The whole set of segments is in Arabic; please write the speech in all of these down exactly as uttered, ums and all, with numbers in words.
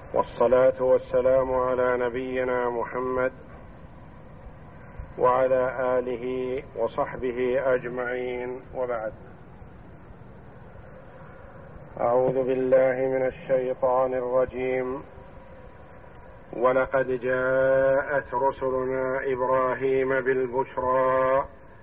والصلاة والسلام على نبينا محمد وعلى آله وصحبه أجمعين، وبعد. أعوذ بالله من الشيطان الرجيم. ولقد جاءت رسلنا إبراهيم بالبشرى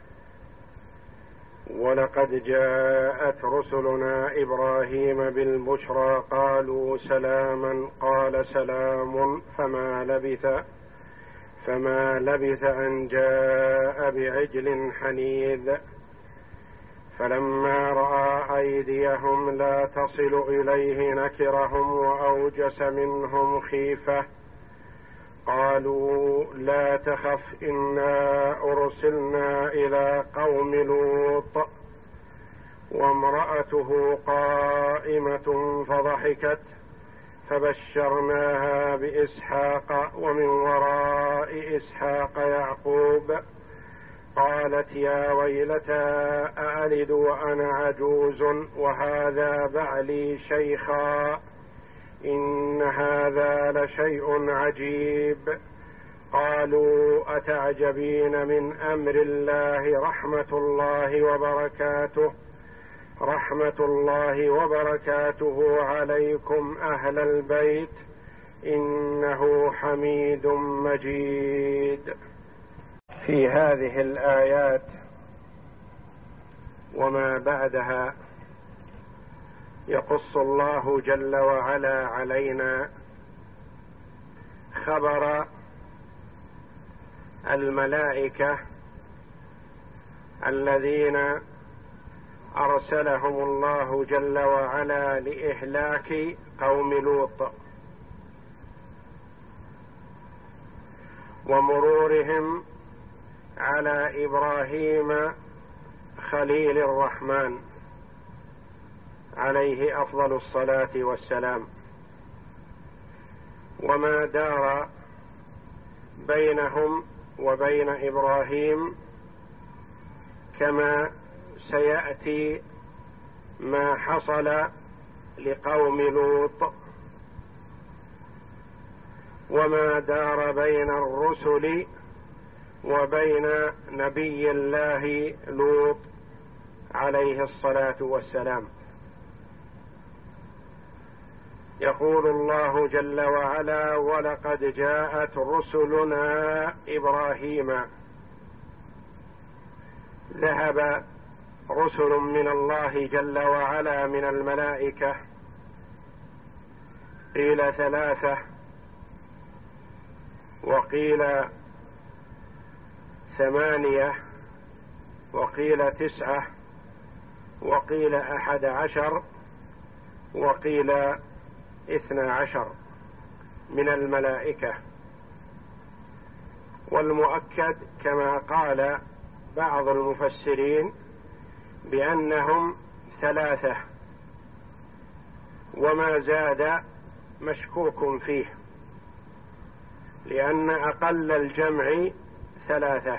ولقد جاءت رسلنا إبراهيم بالبشرى قالوا سلاما قال سلام فما لبث فما لبث أن جاء بعجل حنيذ فلما رأى أيديهم لا تصل إليه نكرهم وأوجس منهم خيفة قالوا لا تخف إنا أرسلنا إلى قوم لوط وامرأته قائمة فضحكت فبشرناها بإسحاق ومن وراء إسحاق يعقوب قالت يا ويلتى أألد وأنا عجوز وهذا بعلي شيخا إن هذا لشيء عجيب قالوا أتعجبين من أمر الله رحمة الله وبركاته رحمة الله وبركاته عليكم أهل البيت إنه حميد مجيد. في هذه الآيات وما بعدها يقص الله جل وعلا علينا خبر الملائكة الذين أرسلهم الله جل وعلا لإهلاك قوم لوط ومرورهم على إبراهيم خليل الرحمن عليه أفضل الصلاة والسلام، وما دار بينهم وبين إبراهيم كما سيأتي ما حصل لقوم لوط، وما دار بين الرسل وبين نبي الله لوط عليه الصلاة والسلام. يقول الله جل وعلا ولقد جاءت رسلنا إبراهيم. ذهب رسل من الله جل وعلا من الملائكة، قيل ثلاثة وقيل ثمانية وقيل تسعة وقيل أحد عشر وقيل اثنى عشر من الملائكة، والمؤكد كما قال بعض المفسرين بأنهم ثلاثة، وما زاد مشكوك فيه لأن أقل الجمع ثلاثة،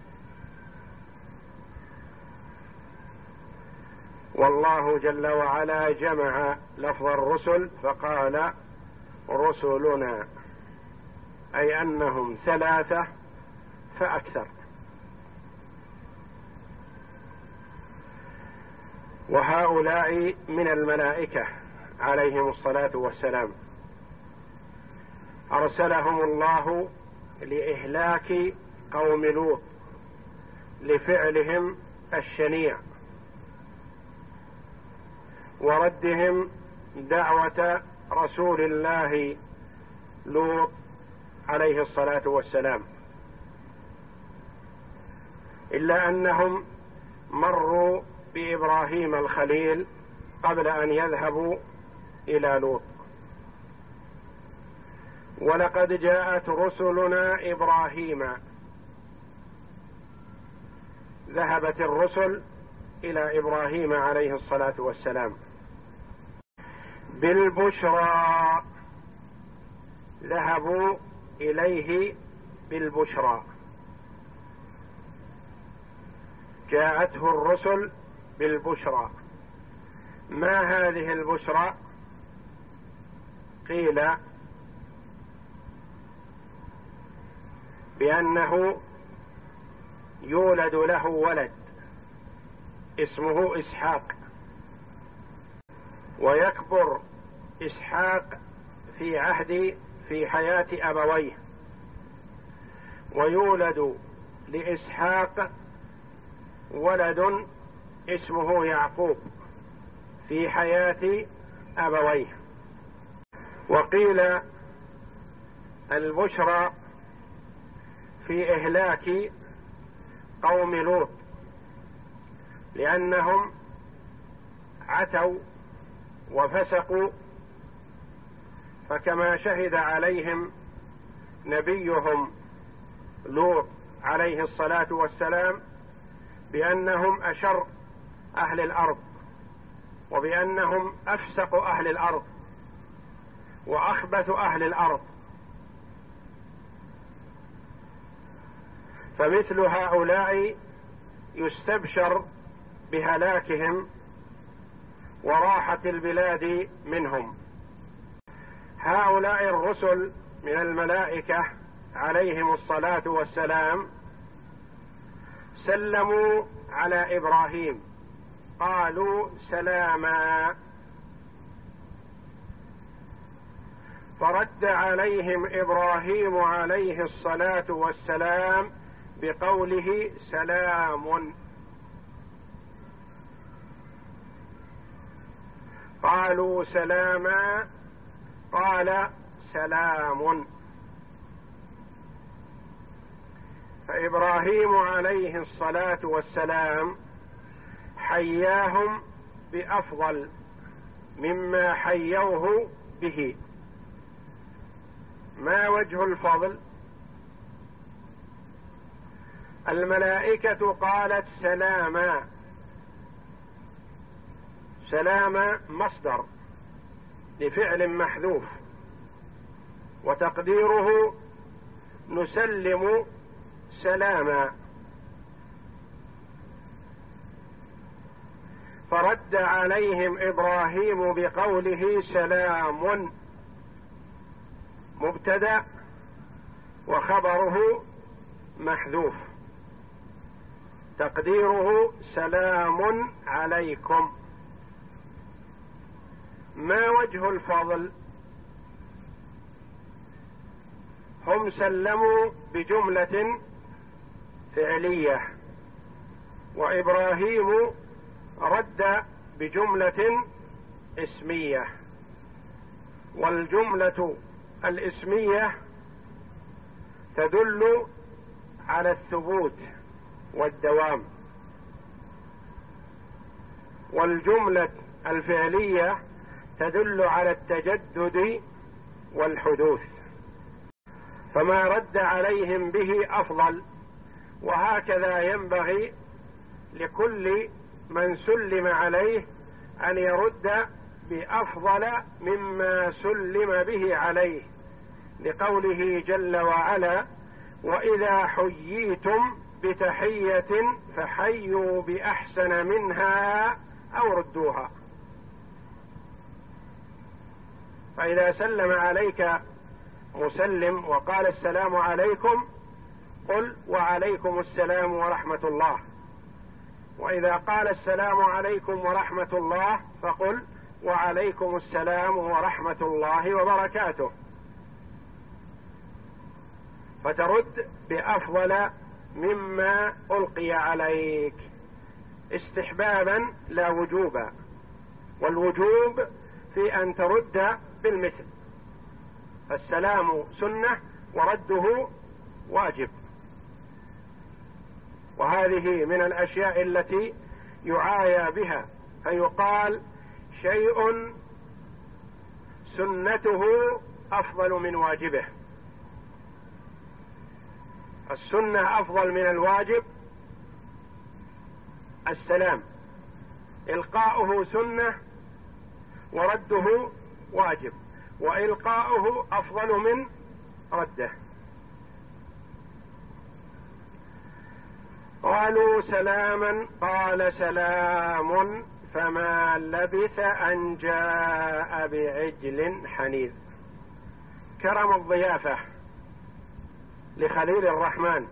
والله جل وعلا جمع لفظ الرسل فقال رسلنا، أي أنهم ثلاثة فأكثر. وهؤلاء من الملائكة عليهم الصلاة والسلام أرسلهم الله لإهلاك قوم لوط لفعلهم الشنيع وردهم دعوة رسول الله لوط عليه الصلاة والسلام، إلا أنهم مروا بإبراهيم الخليل قبل أن يذهبوا إلى لوط. ولقد جاءت رسلنا إبراهيم، ذهبت الرسل إلى إبراهيم عليه الصلاة والسلام بالبشرى، ذهبوا إليه بالبشرى، جاءته الرسل بالبشرى. ما هذه البشرى؟ قيل بأنه يولد له ولد اسمه إسحاق، ويكبر إسحاق في عهد في حياة أبويه، ويولد لإسحاق ولد اسمه يعقوب في حياة أبويه. وقيل البشرى في إهلاك قوم لوط، لأنهم عتوا وفسقوا، فكما شهد عليهم نبيهم لوط عليه الصلاة والسلام بأنهم أشر أهل الأرض، وبأنهم أفسق أهل الأرض وأخبث أهل الأرض، فمثل هؤلاء يستبشر بهلاكهم وراحة البلاد منهم. هؤلاء الرسل من الملائكة عليهم الصلاة والسلام سلموا على إبراهيم، قالوا سلاما، فرد عليهم إبراهيم عليه الصلاة والسلام بقوله سلام. قالوا سلاما، قال سلام. فإبراهيم عليه الصلاة والسلام حياهم بأفضل مما حيوه به. ما وجه الفضل؟ الملائكة قالت سلاما، سلاما مصدر لفعل محذوف، وتقديره نسلم سلاما. فرد عليهم إبراهيم بقوله سلام، مبتدأ وخبره محذوف، تقديره سلام عليكم. ما وجه الفضل؟ هم سلموا بجملة فعلية، وإبراهيم رد بجملة اسمية، والجملة الاسمية تدل على الثبوت والدوام، والجملة الفعلية تدل على التجدد والحدوث، فما رد عليهم به أفضل. وهكذا ينبغي لكل من سلم عليه أن يرد بأفضل مما سلم به عليه، لقوله جل وعلا وإذا حييتم بتحية فحيوا بأحسن منها أو ردوها. فإذا سلم عليك مسلم وقال السلام عليكم قل وعليكم السلام ورحمة الله، وإذا قال السلام عليكم ورحمة الله فقل وعليكم السلام ورحمة الله وبركاته، فترد بأفضل مما ألقي عليك استحبابا لا وجوبا، والوجوب في أن ترد بالمثل، فالسلام سنة ورده واجب. وهذه من الأشياء التي يعايا بها، فيقال شيء سنته أفضل من واجبه. السنة أفضل من الواجب. السلام إلقاؤه سنة ورده واجب، وإلقاؤه أفضل من رده. قالوا سلاما قال سلام فما لبث أن جاء بعجل حنيذ. كرم الضيافة لخليل الرحمن.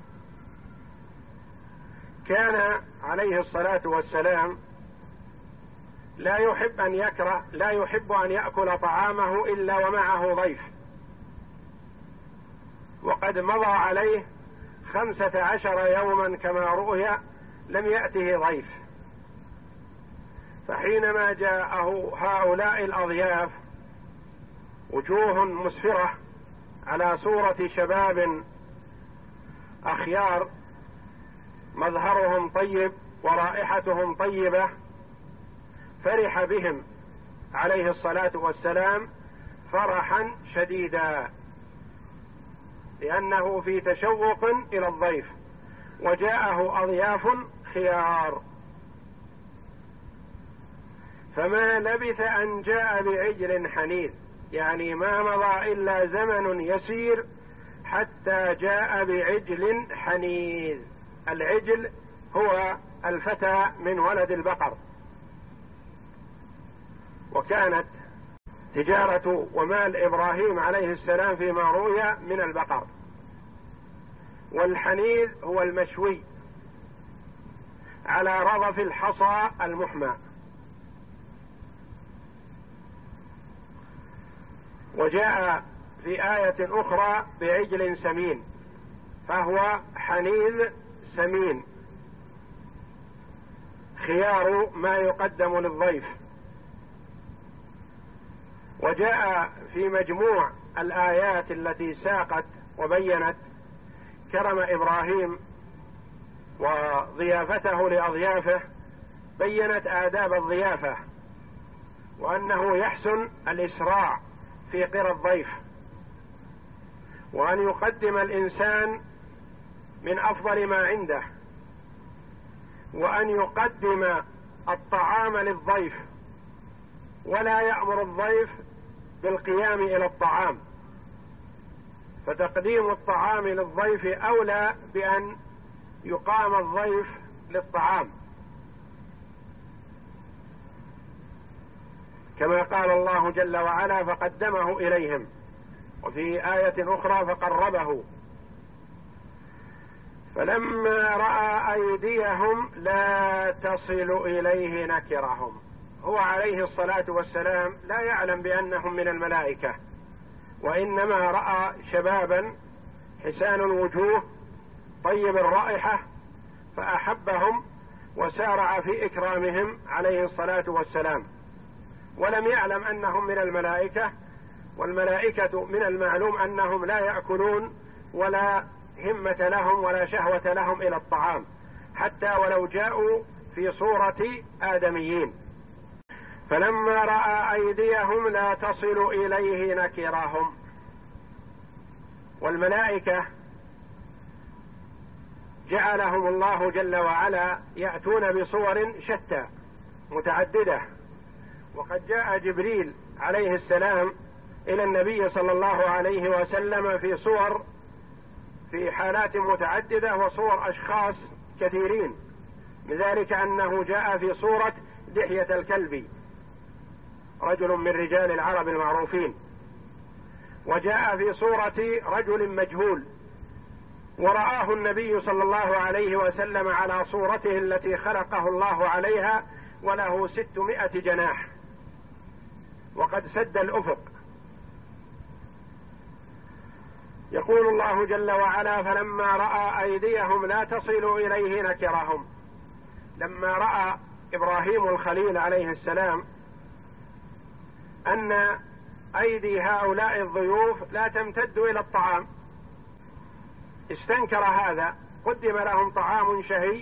كان عليه الصلاة والسلام لا يحب أن يكره لا يحب أن يأكل طعامه إلا ومعه ضيف، وقد مضى عليه خمسة عشر يوما كما رؤي لم يأته ضيف، فحينما جاءه هؤلاء الأضياف وجوه مسفرة على صورة شباب أخيار مظهرهم طيب ورائحتهم طيبة، فرح بهم عليه الصلاة والسلام فرحا شديدا، لأنه في تشوق إلى الضيف، وجاءه أضياف خيار. فما لبث أن جاء بعجل حنيذ، يعني ما مضى إلا زمن يسير حتى جاء بعجل حنيذ. العجل هو الفتى من ولد البقر، وكانت تجارة ومال إبراهيم عليه السلام فيما روي من البقر. والحنيذ هو المشوي على رضف الحصى المحمى. وجاء في آية أخرى بعجل سمين، فهو حنيذ سمين خيار ما يقدم للضيف. وجاء في مجموع الآيات التي ساقت وبينت كرم إبراهيم وضيافته لأضيافه، بينت آداب الضيافة، وأنه يحسن الإسراع في قرى الضيف، وأن يقدم الإنسان من أفضل ما عنده، وأن يقدم الطعام للضيف ولا يأمر الضيف بالقيام إلى الطعام، فتقديم الطعام للضيف أولى بأن يقام الضيف للطعام، كما قال الله جل وعلا فقدمه إليهم، وفي آية أخرى فقربه. فلما رأى أيديهم لا تصل إليه نكرهم. هو عليه الصلاة والسلام لا يعلم بأنهم من الملائكة، وإنما رأى شبابا حسان الوجوه طيب الرائحة فأحبهم وسارع في إكرامهم عليه الصلاة والسلام، ولم يعلم أنهم من الملائكة. والملائكة من المعلوم أنهم لا يأكلون ولا همة لهم ولا شهوة لهم إلى الطعام، حتى ولو جاءوا في صورة آدميين. فلما رأى أيديهم لا تصل إليه نكرهم. والملائكة جعلهم الله جل وعلا يأتون بصور شتى متعددة، وقد جاء جبريل عليه السلام إلى النبي صلى الله عليه وسلم في صور في حالات متعددة وصور أشخاص كثيرين، لذلك أنه جاء في صورة دحية الكلب رجل من رجال العرب المعروفين، وجاء في صورة رجل مجهول، ورآه النبي صلى الله عليه وسلم على صورته التي خلقه الله عليها وله ستمائة جناح وقد سد الأفق. يقول الله جل وعلا فلما رأى أيديهم لا تصل إليه نكرهم. لما رأى إبراهيم الخليل عليه السلام أن أيدي هؤلاء الضيوف لا تمتد إلى الطعام استنكر هذا. قدم لهم طعام شهي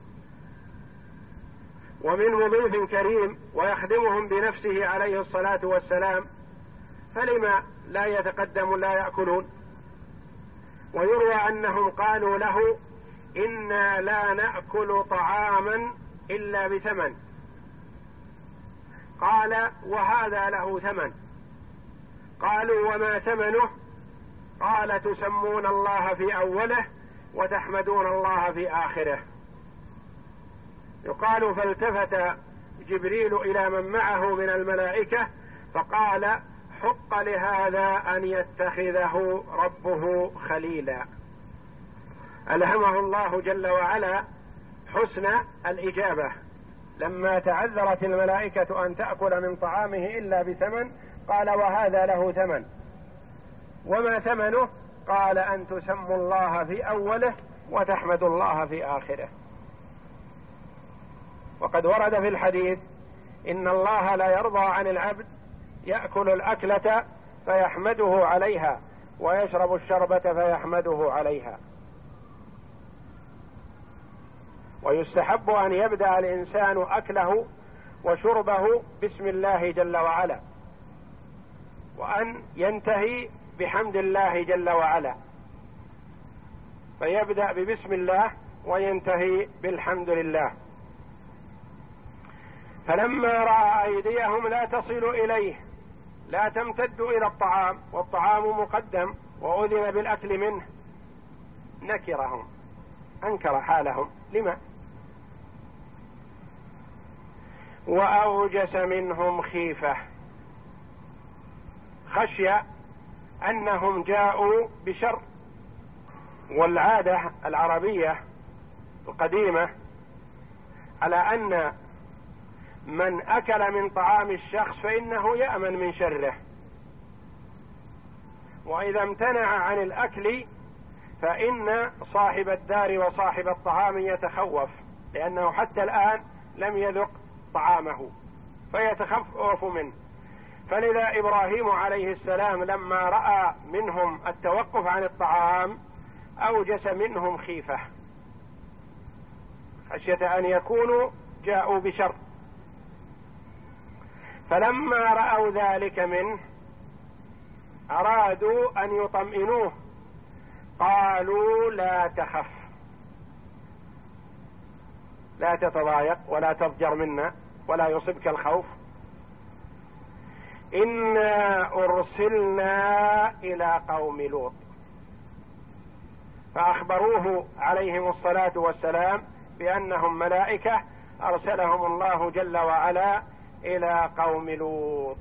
ومن مضيف كريم ويخدمهم بنفسه عليه الصلاة والسلام، فلما لا يتقدم لا يأكلون؟ ويروى أنهم قالوا له إنا لا نأكل طعاما إلا بثمن. قال وهذا له ثمن. قالوا وما ثمنه؟ قال تسمون الله في أوله وتحمدون الله في آخره. يقال فالتفت جبريل إلى من معه من الملائكة فقال حق لهذا أن يتخذه ربه خليلا. ألهمه الله جل وعلا حسن الإجابة لما تعذرت الملائكة أن تأكل من طعامه إلا بثمن، قال وهذا له ثمن، وما ثمنه؟ قال أن تسموا الله في أوله وتحمدوا الله في آخره. وقد ورد في الحديث إن الله لا يرضى عن العبد يأكل الأكلة فيحمده عليها ويشرب الشربة فيحمده عليها. ويستحب أن يبدأ الإنسان أكله وشربه بسم الله جل وعلا، وأن ينتهي بحمد الله جل وعلا، فيبدأ ببسم الله وينتهي بالحمد لله. فلما رأى أيديهم لا تصل إليه، لا تمتد إلى الطعام والطعام مقدم وأذن بالأكل منه، نكرهم، أنكر حالهم. لما؟ وأوجس منهم خيفة، خشي أنهم جاءوا بشر. والعادة العربية القديمة على أن من أكل من طعام الشخص فإنه يأمن من شره، وإذا امتنع عن الأكل فإن صاحب الدار وصاحب الطعام يتخوف، لأنه حتى الآن لم يذق طعامه فيتخوف منه. فلذا إبراهيم عليه السلام لما رأى منهم التوقف عن الطعام أوجس منهم خيفة، خشية أن يكونوا جاءوا بشر. فلما رأوا ذلك منه أرادوا أن يطمئنوه، قالوا لا تخف، لا تتضايق ولا تضجر منا ولا يصبك الخوف، إنا أرسلنا إلى قوم لوط. فأخبروه عليهم الصلاة والسلام بأنهم ملائكة أرسلهم الله جل وعلا إلى قوم لوط.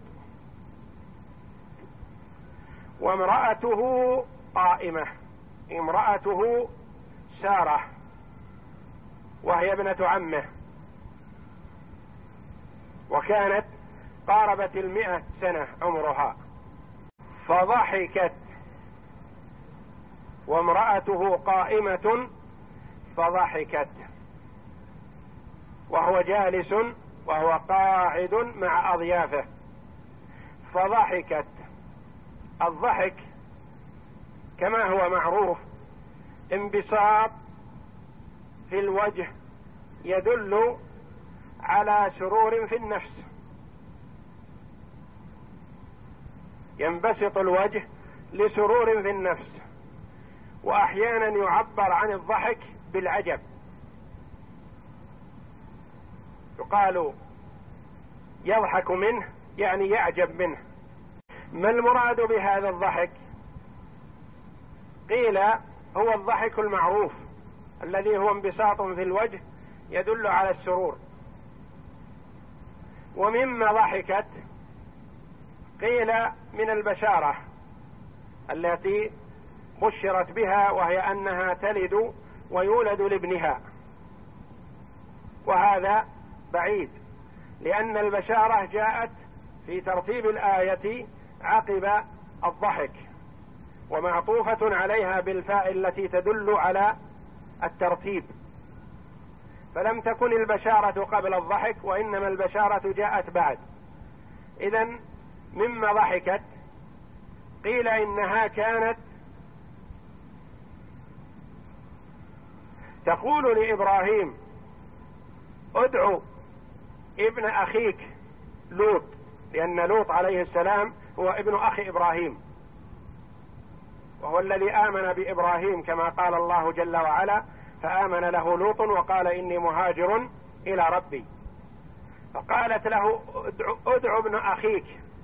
وامرأته قائمة، امرأته سارة وهي ابنة عمه، وكانت قاربت المئة سنة عمرها، فضحكت وامرأته قائمة فضحكت وهو جالس وهو قاعد مع أضيافه فضحكت. الضحك كما هو معروف انبساط في الوجه يدل على سرور في النفس، ينبسط الوجه لسرور في النفس. وأحيانا يعبر عن الضحك بالعجب، يقال يضحك منه يعني يعجب منه. ما المراد بهذا الضحك؟ قيل هو الضحك المعروف الذي هو انبساط في الوجه يدل على السرور. ومما ضحكت قيل من البشارة التي بشرت بها، وهي أنها تلد ويولد لابنها، وهذا بعيد لأن البشارة جاءت في ترتيب الآية عقب الضحك ومعطوفة عليها بالفاء التي تدل على الترتيب، فلم تكن البشارة قبل الضحك وإنما البشارة جاءت بعد. إذن مما ضحكت قيل إنها كانت تقول لإبراهيم ادعو ابن أخيك لوط، لأن لوط عليه السلام هو ابن أخي إبراهيم، وهو الذي آمن بإبراهيم كما قال الله جل وعلا فآمن له لوط وقال إني مهاجر إلى ربي. فقالت له ادعو, ادعو ابن أخيك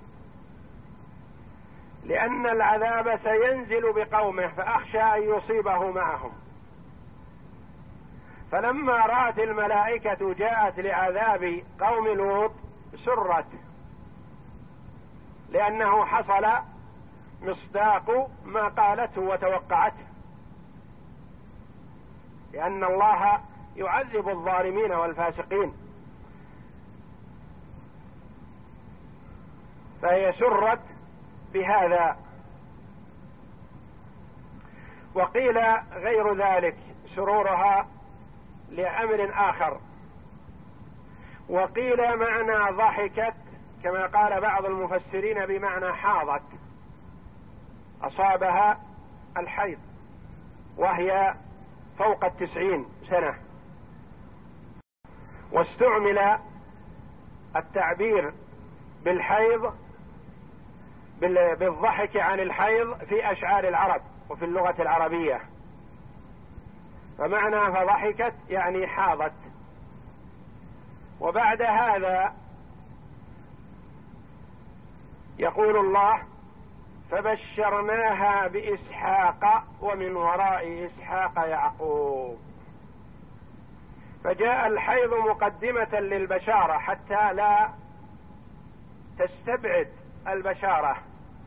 لأن العذاب سينزل بقومه فأخشى أن يصيبه معهم. فلما رأت الملائكة جاءت لعذاب قوم لوط سرت لأنه حصل مصداق ما قالته وتوقعته، لأن الله يعذب الظالمين والفاسقين، فهي سرت بهذا. وقيل غير ذلك، سرورها لأمر آخر. وقيل معنى ضحكت كما قال بعض المفسرين بمعنى حاضت، أصابها الحيض وهي فوق التسعين سنة. واستعمل التعبير بالحيض بالضحك عن الحيض في أشعار العرب وفي اللغة العربية، فمعنى فضحكت يعني حاضت. وبعد هذا يقول الله: فبشرناها بإسحاق ومن وراء إسحاق يعقوب. فجاء الحيض مقدمة للبشارة حتى لا تستبعد البشارة.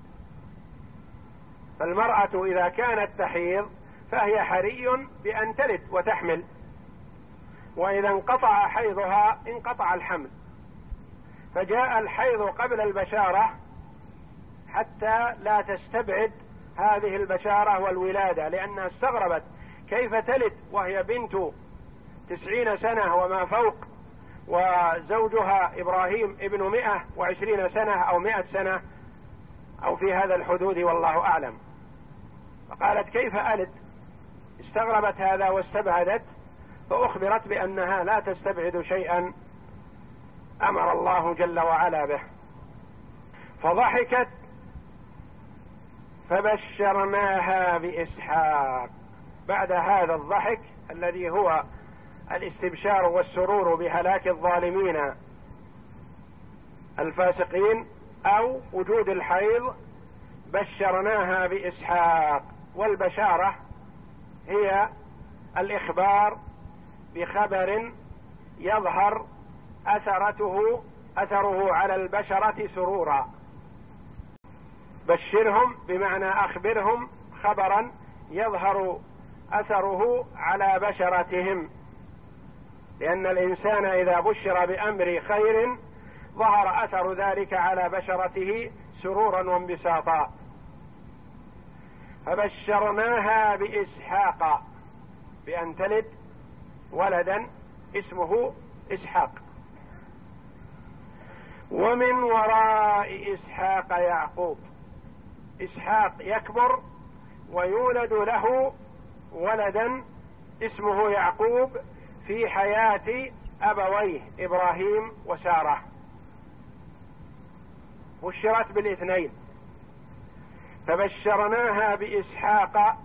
فالمرأة إذا كانت تحيض فهي حري بأن تلد وتحمل، وإذا انقطع حيضها انقطع الحمل. فجاء الحيض قبل البشارة حتى لا تستبعد هذه البشارة والولادة، لأنها استغربت كيف تلد وهي بنت تسعين سنة وما فوق، وزوجها إبراهيم ابن مئة وعشرين سنة أو مئة سنة أو في هذا الحدود والله أعلم. فقالت كيف ألد؟ استغربت هذا واستبعدت، فأخبرت بأنها لا تستبعد شيئا أمر الله جل وعلا به. فضحكت فبشرناها بإسحاق. بعد هذا الضحك الذي هو الاستبشار والسرور بهلاك الظالمين الفاسقين أو وجود الحيض، بشرناها بإسحاق. والبشارة هي الإخبار بخبر يظهر أثرته أثره على البشرة سرورا. بشرهم بمعنى أخبرهم خبرا يظهر أثره على بشرتهم، لأن الإنسان إذا بشر بأمر خير ظهر أثر ذلك على بشرته سرورا وانبساطا. فبشرناها بإسحاق، بأن تلد ولدا اسمه إسحاق. ومن وراء إسحاق يعقوب. إسحاق يكبر ويولد له ولدا اسمه يعقوب في حياة أبويه إبراهيم وسارة. بشرت بالاثنين، فبشرناها بإسحاق.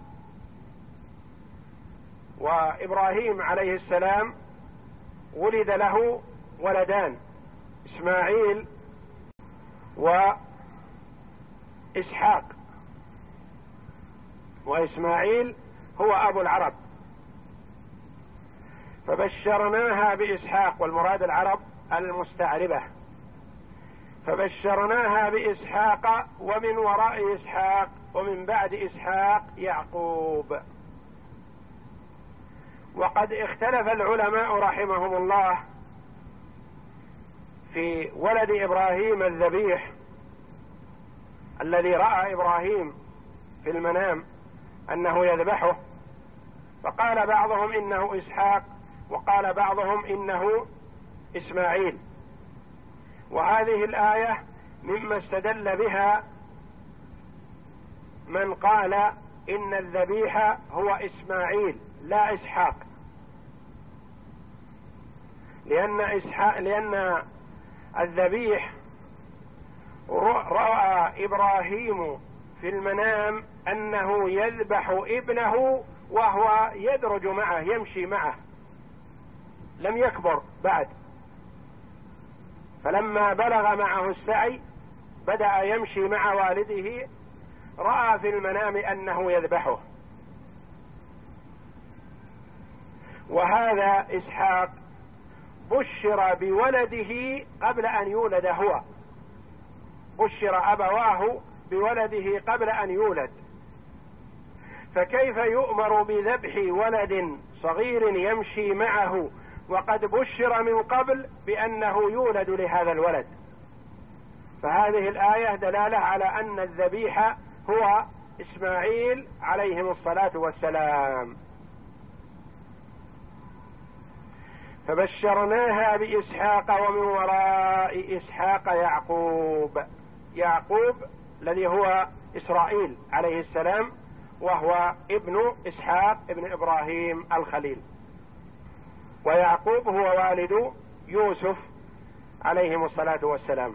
وإبراهيم عليه السلام ولد له ولدان، إسماعيل وإسحاق، وإسماعيل هو أبو العرب. فبشرناها بإسحاق، والمراد العرب المستعربة. فبشرناها بإسحاق ومن وراء إسحاق ومن بعد إسحاق يعقوب. وقد اختلف العلماء رحمهم الله في ولد إبراهيم الذبيح الذي رأى إبراهيم في المنام أنه يذبحه، فقال بعضهم إنه إسحاق وقال بعضهم إنه إسماعيل. وهذه الآية مما استدل بها من قال إن الذبيح هو إسماعيل لا إسحاق، لأن إسحاق لأن الذبيح رأى إبراهيم في المنام أنه يذبح ابنه وهو يدرج معه يمشي معه، لم يكبر بعد. فلما بلغ معه السعي بدأ يمشي مع والده، رأى في المنام أنه يذبحه. وهذا إسحاق بشر بولده قبل أن يولد هو، بشر أبواه بولده قبل أن يولد، فكيف يؤمر بذبح ولد صغير يمشي معه وقد بشر من قبل بأنه يولد لهذا الولد؟ فهذه الآية دلالة على أن الذبيح هو إسماعيل عليهم الصلاة والسلام. فبشرناها بإسحاق ومن وراء إسحاق يعقوب. يعقوب الذي هو إسرائيل عليه السلام، وهو ابن إسحاق ابن إبراهيم الخليل، ويعقوب هو والد يوسف عليهم الصلاة والسلام.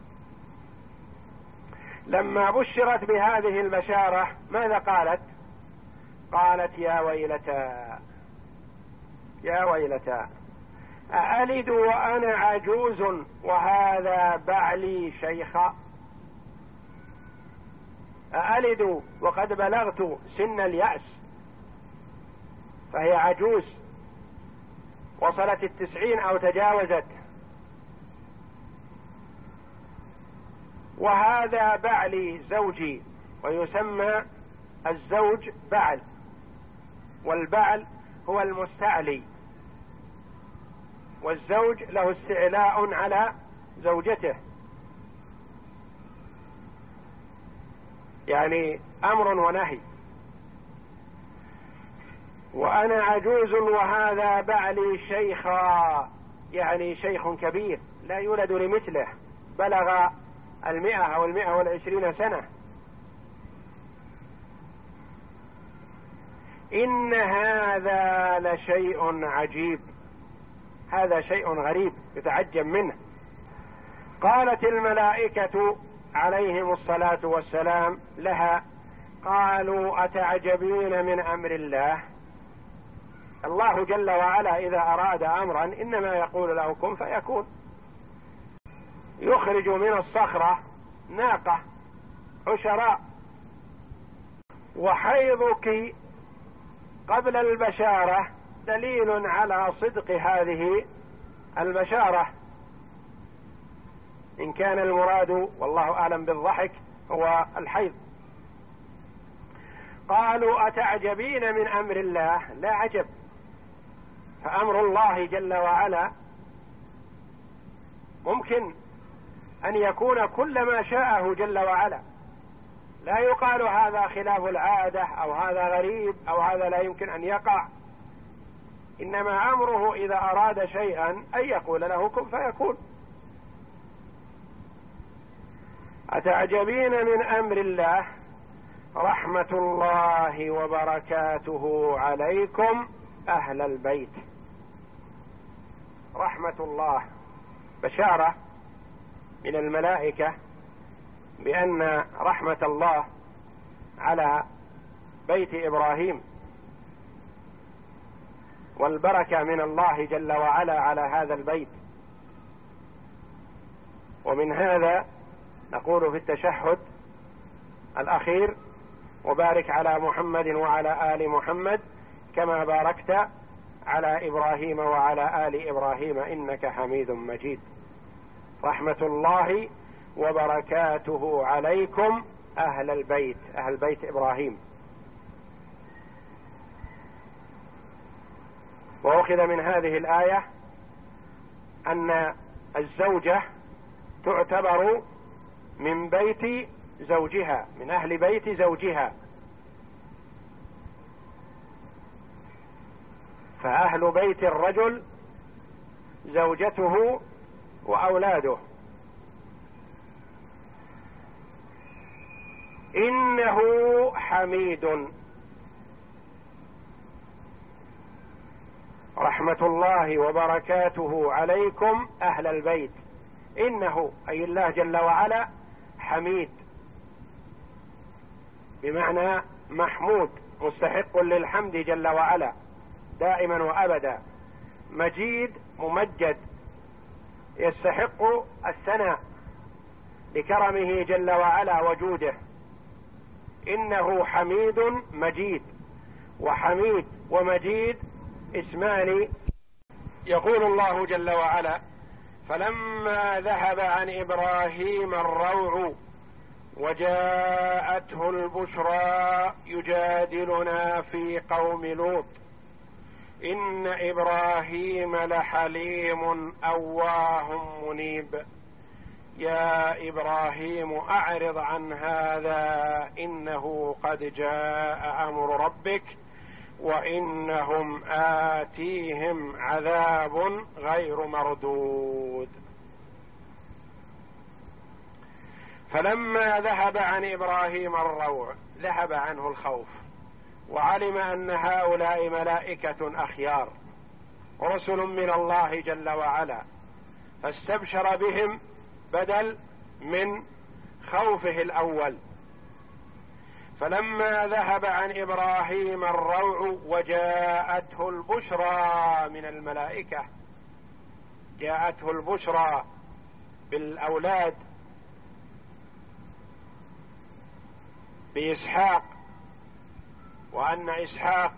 لما بشرت بهذه البشارة ماذا قالت؟ قالت يا ويلتى يا ويلتى أألد وأنا عجوز وهذا بعلي شيخا؟ أألد وقد بلغت سن اليأس، فهي عجوز وصلت التسعين أو تجاوزت، وهذا بعلي زوجي. ويسمى الزوج بعل، والبعل هو المستعلي، والزوج له استعلاء على زوجته، يعني أمر ونهي. وأنا عجوز وهذا بعلي شيخا، يعني شيخ كبير لا يولد لمثله، بلغ المئة أو المئة والعشرين سنة. إن هذا لشيء عجيب، هذا شيء غريب يتعجب منه. قالت الملائكة عليهم الصلاة والسلام لها قالوا أتعجبين من أمر الله؟ الله جل وعلا إذا أراد أمرا إنما يقول له كن فيكون. يخرج من الصخرة ناقة عشراء، وحيضك قبل البشارة دليل على صدق هذه البشارة، إن كان المراد والله أعلم بالضحك هو الحيض. قالوا أتعجبين من أمر الله؟ لا عجب، فأمر الله جل وعلا ممكن أن يكون كل ما شاءه جل وعلا، لا يقال هذا خلاف العادة أو هذا غريب أو هذا لا يمكن أن يقع، إنما أمره إذا أراد شيئا أن يقول له كن فيكون. أتعجبين من أمر الله رحمة الله وبركاته عليكم أهل البيت. رحمة الله بشارة من الملائكة بأن رحمة الله على بيت إبراهيم، والبركة من الله جل وعلا على هذا البيت. ومن هذا نقول في التشهد الأخير وبارك على محمد وعلى آل محمد كما باركت على إبراهيم وعلى آل إبراهيم إنك حميد مجيد. رحمة الله وبركاته عليكم أهل البيت، أهل بيت إبراهيم. وأخذ من هذه الآية أن الزوجة تعتبر من بيت زوجها، من أهل بيت زوجها، فأهل بيت الرجل زوجته وأولاده. إنه حميد. رحمة الله وبركاته عليكم أهل البيت. إنه أي الله جل وعلا حميد، بمعنى محمود مستحق للحمد جل وعلا دائما وأبدا. مجيد ممجد يستحق الثناء لكرمه جل وعلا وجوده. إنه حميد مجيد. وحميد ومجيد اسمان. يقول الله جل وعلا فلما ذهب عن إبراهيم الروع وجاءته البشرى يجادلنا في قوم لوط إن إبراهيم لحليم أواه منيب يا إبراهيم أعرض عن هذا إنه قد جاء أمر ربك وإنهم آتيهم عذاب غير مردود. فلما ذهب عن إبراهيم الروع ذهب عنه الخوف، وعلم أن هؤلاء ملائكة أخيار رسل من الله جل وعلا، فاستبشر بهم بدل من خوفه الأول. فلما ذهب عن إبراهيم الروع وجاءته البشرى من الملائكة، جاءته البشرى بالأولاد بإسحاق، وأن إسحاق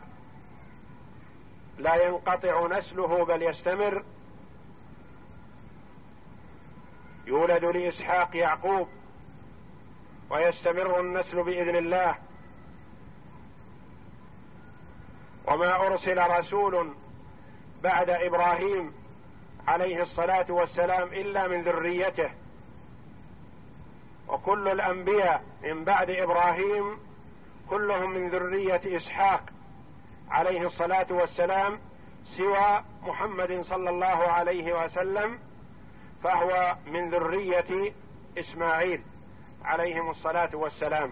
لا ينقطع نسله بل يستمر، يولد لإسحاق يعقوب ويستمر النسل بإذن الله. وما أرسل رسول بعد إبراهيم عليه الصلاة والسلام إلا من ذريته، وكل الأنبياء من بعد إبراهيم كلهم من ذرية إسحاق عليه الصلاة والسلام، سوى محمد صلى الله عليه وسلم فهو من ذرية إسماعيل عليهم الصلاة والسلام.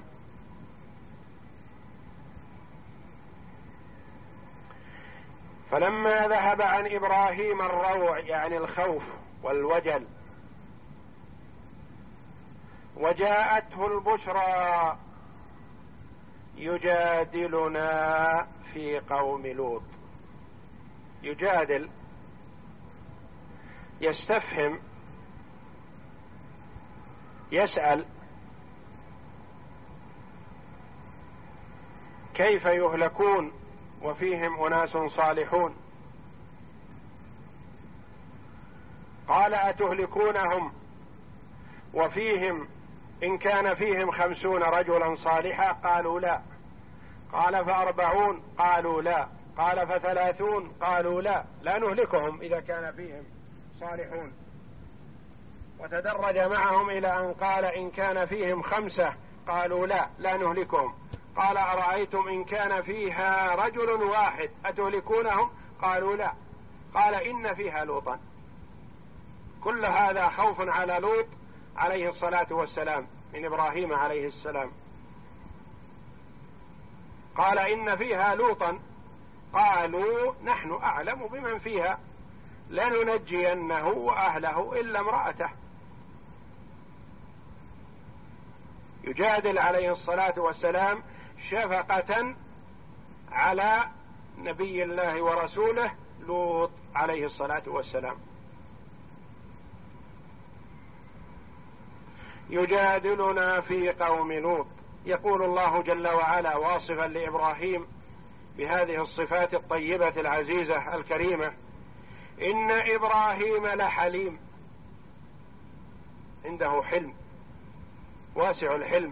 فلما ذهب عن إبراهيم الروع يعني الخوف والوجل وجاءته البشرى يجادلنا في قوم لوط. يجادل يستفهم يسأل كيف يهلكون وفيهم أناس صالحون؟ قال أتهلكونهم وفيهم إن كان فيهم خمسون رجلا صالحا؟ قالوا لا. قال فأربعون؟ قالوا لا. قال فثلاثون؟ قالوا لا. لا نهلكهم إذا كان فيهم صالحون. وتدرج معهم إلى أن قال إن كان فيهم خمسة؟ قالوا لا لا نهلكهم. قال أرأيتم إن كان فيها رجل واحد أتهلكونهم؟ قالوا لا. قال إن فيها لوطا. كل هذا خوف على لوط عليه الصلاة والسلام من إبراهيم عليه السلام. قال إن فيها لوطا. قالوا نحن أعلم بمن فيها لننجينه وأهله إلا امرأته. يجادل عليه الصلاة والسلام شفقة على نبي الله ورسوله لوط عليه الصلاة والسلام. يجادلنا في قوم لوط. يقول الله جل وعلا واصفا لإبراهيم بهذه الصفات الطيبة العزيزة الكريمة: إن إبراهيم لحليم، عنده حلم واسع الحلم،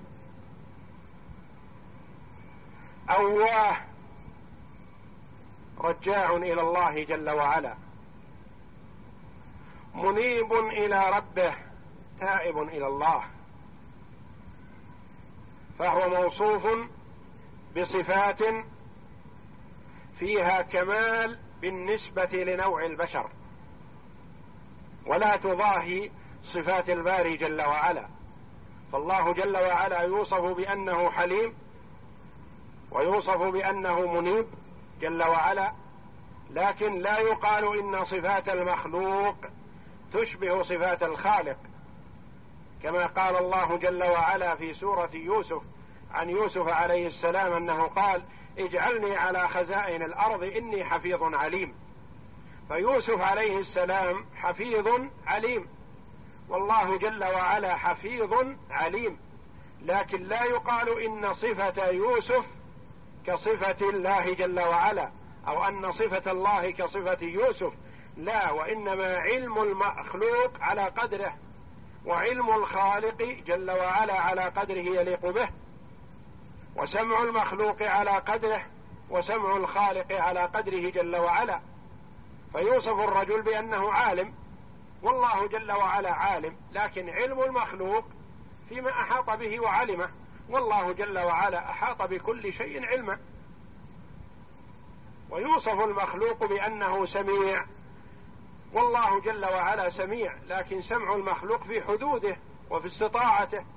أواه رجاع إلى الله جل وعلا، منيب إلى ربه تائب إلى الله. فهو موصوف بصفات فيها كمال بالنسبة لنوع البشر، ولا تضاهي صفات الباري جل وعلا. فالله جل وعلا يوصف بأنه حليم، ويوصف بأنه منيب جل وعلا، لكن لا يقال إن صفات المخلوق تشبه صفات الخالق، كما قال الله جل وعلا في سورة يوسف عن يوسف عليه السلام أنه قال: اجعلني على خزائن الأرض إني حفيظ عليم. فيوسف عليه السلام حفيظ عليم، والله جل وعلا حفيظ عليم، لكن لا يقال إن صفة يوسف كصفة الله جل وعلا، أو أن صفة الله كصفة يوسف، لا، وإنما علم المخلوق على قدره، وعلم الخالق جل وعلا على قدره يليق به، وسمع المخلوق على قدره، وسمع الخالق على قدره جل وعلا. فيوصف الرجل بأنه عالم، والله جل وعلا عالم، لكن علم المخلوق فيما أحاط به وعلمه، والله جل وعلا أحاط بكل شيء علما. ويوصف المخلوق بأنه سميع، والله جل وعلا سميع، لكن سمع المخلوق في حدوده وفي استطاعته،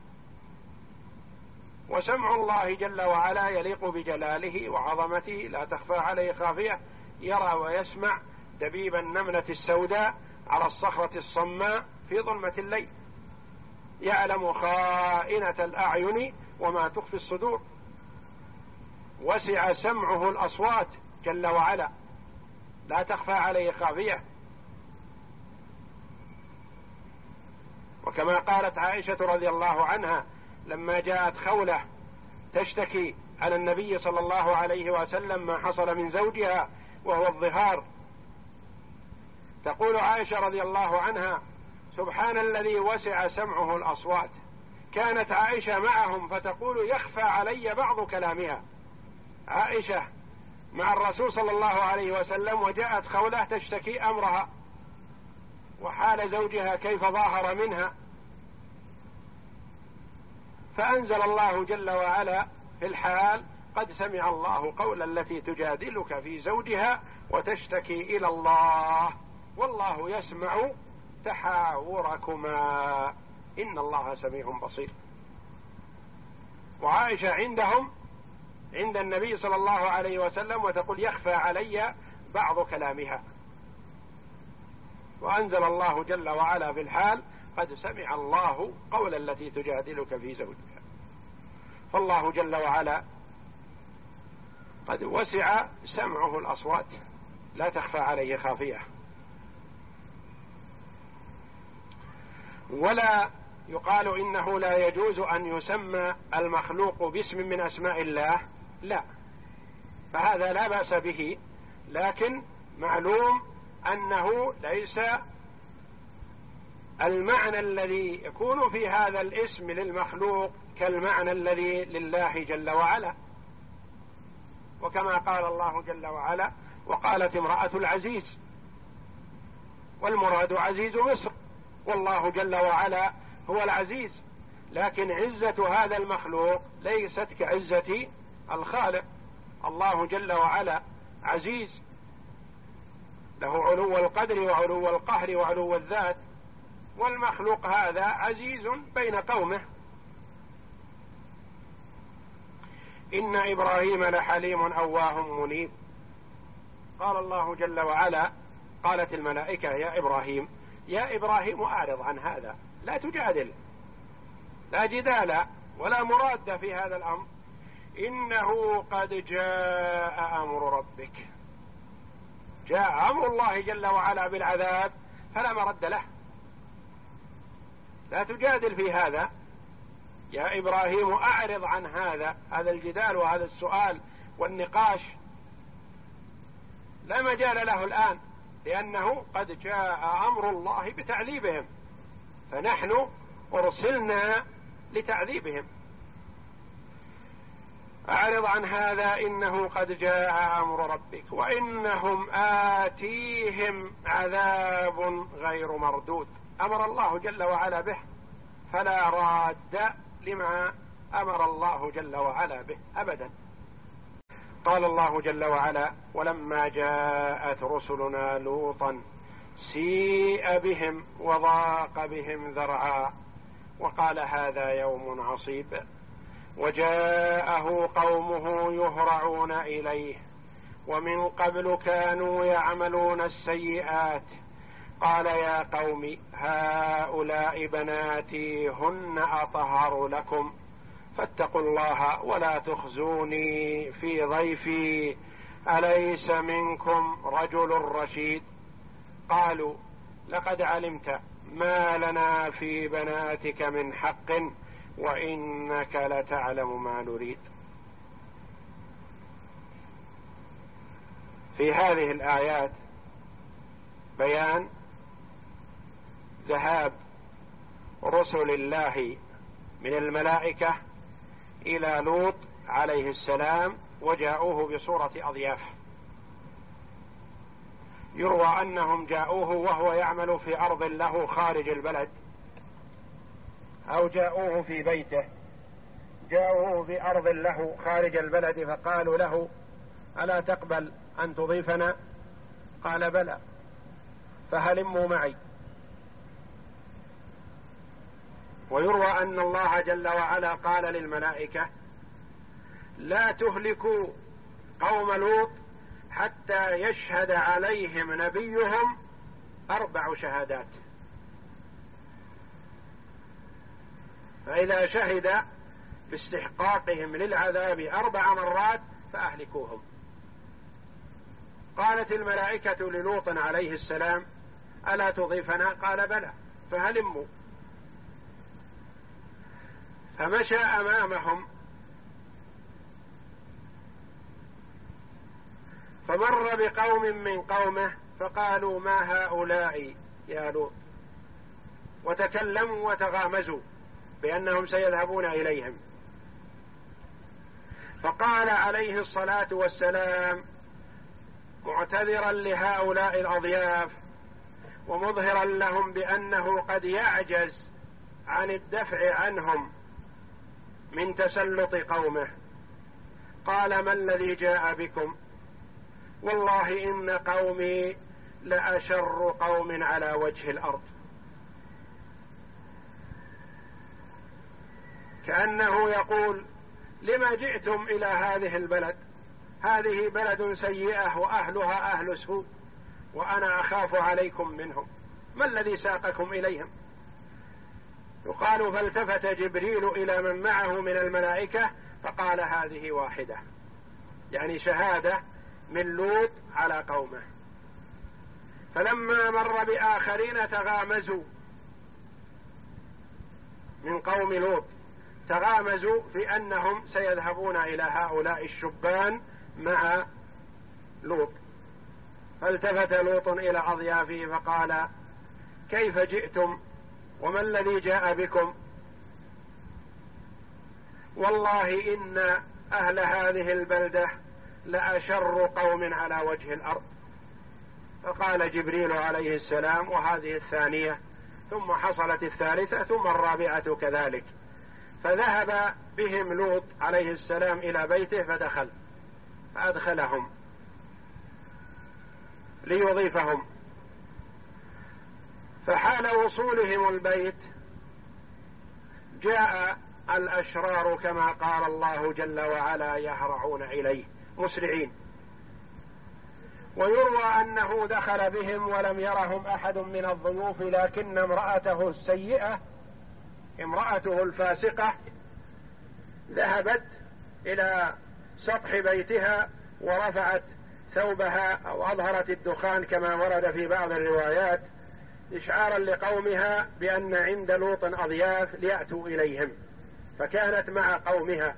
وسمع الله جل وعلا يليق بجلاله وعظمته، لا تخفى عليه خافية، يرى ويسمع دبيب النملة السوداء على الصخرة الصماء في ظلمة الليل، يعلم خائنة الأعين وما تخفي الصدور. وسع سمعه الأصوات جل وعلا، لا تخفى عليه خافية. وكما قالت عائشة رضي الله عنها لما جاءت خولة تشتكي على النبي صلى الله عليه وسلم ما حصل من زوجها وهو الظهار، تقول عائشة رضي الله عنها: سبحان الذي وسع سمعه الأصوات. كانت عائشة معهم فتقول: يخفى علي بعض كلامها. عائشة مع الرسول صلى الله عليه وسلم، وجاءت خولة تشتكي أمرها وحال زوجها كيف ظاهر منها، فأنزل الله جل وعلا في الحال: قد سمع الله قول التي تجادلك في زوجها وتشتكي إلى الله والله يسمع تحاوركما إن الله سميع بصير. وعائشة عندهم عند النبي صلى الله عليه وسلم وتقول: يخفى علي بعض كلامها، وأنزل الله جل وعلا في الحال: قد سمع الله قول التي تجادلك في زوجها. فالله جل وعلا قد وسع سمعه الأصوات، لا تخفى عليه خافية. ولا يقال إنه لا يجوز أن يسمى المخلوق باسم من أسماء الله، لا، فهذا لا بأس به، لكن معلوم أنه ليس المعنى الذي يكون في هذا الاسم للمخلوق كالمعنى الذي لله جل وعلا. وكما قال الله جل وعلا: وقالت امرأة العزيز، والمراد عزيز مصر، والله جل وعلا هو العزيز، لكن عزة هذا المخلوق ليست كعزة الخالق. الله جل وعلا عزيز، له علو القدر وعلو القهر وعلو الذات، والمخلوق هذا عزيز بين قومه. إن إبراهيم لحليم أواه منيب. قال الله جل وعلا: قالت الملائكة يا إبراهيم، يا إبراهيم أعرض عن هذا، لا تجادل، لا جدال ولا مراد في هذا الأمر، إنه قد جاء أمر ربك. جاء أمر الله جل وعلا بالعذاب فلا مرد له، لا تجادل في هذا. يا إبراهيم أعرض عن هذا، هذا الجدال وهذا السؤال والنقاش لا مجال له الآن، لأنه قد جاء أمر الله بتعذيبهم، فنحن أرسلنا لتعذيبهم. أعرض عن هذا إنه قد جاء أمر ربك وإنهم آتيهم عذاب غير مردود. أمر الله جل وعلا به، فلا راد لما أمر الله جل وعلا به أبدا. قال الله جل وعلا: ولما جاءت رسلنا لوطا سيء بهم وضاق بهم ذرعا وقال هذا يوم عصيب وجاءه قومه يهرعون إليه ومن قبل كانوا يعملون السيئات قال يا قوم هؤلاء بناتي هن أطهر لكم فاتقوا الله ولا تخزوني في ضيفي أليس منكم رجل رشيد. قالوا لقد علمت ما لنا في بناتك من حق وإنك لتعلم ما نريد. في هذه الآيات بيان ذهاب رسل الله من الملائكة إلى لوط عليه السلام وجاءوه بصورة أضياف. يروى أنهم جاءوه وهو يعمل في أرض له خارج البلد، أو جاءوه في بيته، جاءوه في أرض له خارج البلد فقالوا له: ألا تقبل أن تضيفنا؟ قال: بلى، فهلموا معي. ويروى أن الله جل وعلا قال للملائكة: لا تهلكوا قوم لوط حتى يشهد عليهم نبيهم أربع شهادات، فإذا شهد باستحقاقهم للعذاب أربع مرات فأهلكوهم. قالت الملائكة للوط عليه السلام: ألا تضيفنا؟ قال: بلى، فهلموا. فمشى أمامهم فمر بقوم من قومه فقالوا: ما هؤلاء يا لوط؟ وتكلموا وتغامزوا بأنهم سيذهبون إليهم. فقال عليه الصلاة والسلام معتذرا لهؤلاء الأضياف ومظهرا لهم بأنه قد يعجز عن الدفع عنهم من تسلط قومه، قال: ما الذي جاء بكم؟ والله إن قومي لأشر قوم على وجه الأرض. كأنه يقول: لما جئتم إلى هذه البلد؟ هذه بلد سيئة وأهلها أهل سوء، وأنا أخاف عليكم منهم، ما الذي ساقكم إليهم؟ يقال: فالتفت جبريل إلى من معه من الملائكة فقال: هذه واحدة، يعني شهادة من لوط على قومه. فلما مر بآخرين تغامزوا من قوم لوط، تغامزوا في أنهم سيذهبون إلى هؤلاء الشبان مع لوط. فالتفت لوط إلى أضيافه فقال: كيف جئتم وما الذي جاء بكم؟ والله إن أهل هذه البلدة لأشر قوم على وجه الأرض. فقال جبريل عليه السلام: وهذه الثانية، ثم حصلت الثالثة، ثم الرابعة كذلك. فذهب بهم لوط عليه السلام إلى بيته فدخل فأدخلهم ليضيفهم. فحال وصولهم البيت جاء الأشرار كما قال الله جل وعلا يهرعون إليه مسرعين. ويروى أنه دخل بهم ولم يرهم أحد من الضيوف، لكن امرأته السيئة، امرأته الفاسقة، ذهبت إلى سطح بيتها ورفعت ثوبها أو أظهرت الدخان كما ورد في بعض الروايات، إشعارا لقومها بأن عند لوط أضياف ليأتوا إليهم، فكانت مع قومها.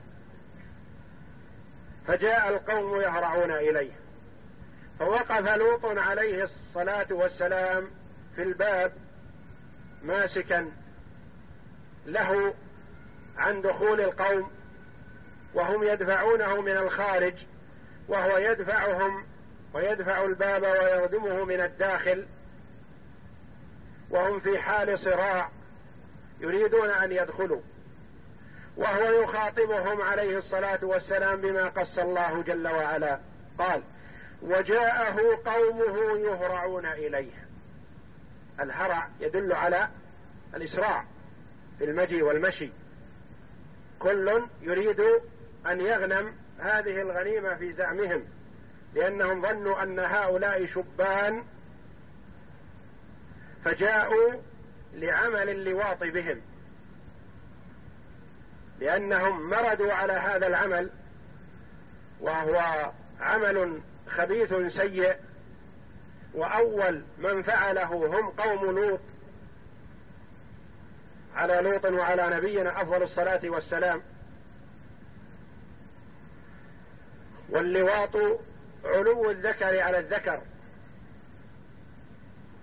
فجاء القوم يهرعون إليه، فوقف لوط عليه الصلاة والسلام في الباب ماسكا له عن دخول القوم، وهم يدفعونه من الخارج، وهو يدفعهم ويدفع الباب ويردمه من الداخل، وهم في حال صراع يريدون أن يدخلوا، وهو يخاطبهم عليه الصلاة والسلام بما قص الله جل وعلا. قال: وجاءه قومه يهرعون إليه. الهرع يدل على الإسراع في المجيء والمشي، كل يريد أن يغنم هذه الغنيمة في زعمهم، لأنهم ظنوا أن هؤلاء شبان فجاءوا لعمل اللواط بهم، لأنهم مردوا على هذا العمل، وهو عمل خبيث سيء، وأول من فعله هم قوم لوط على لوط وعلى نبينا أفضل الصلاة والسلام. واللواط علو الذكر على الذكر،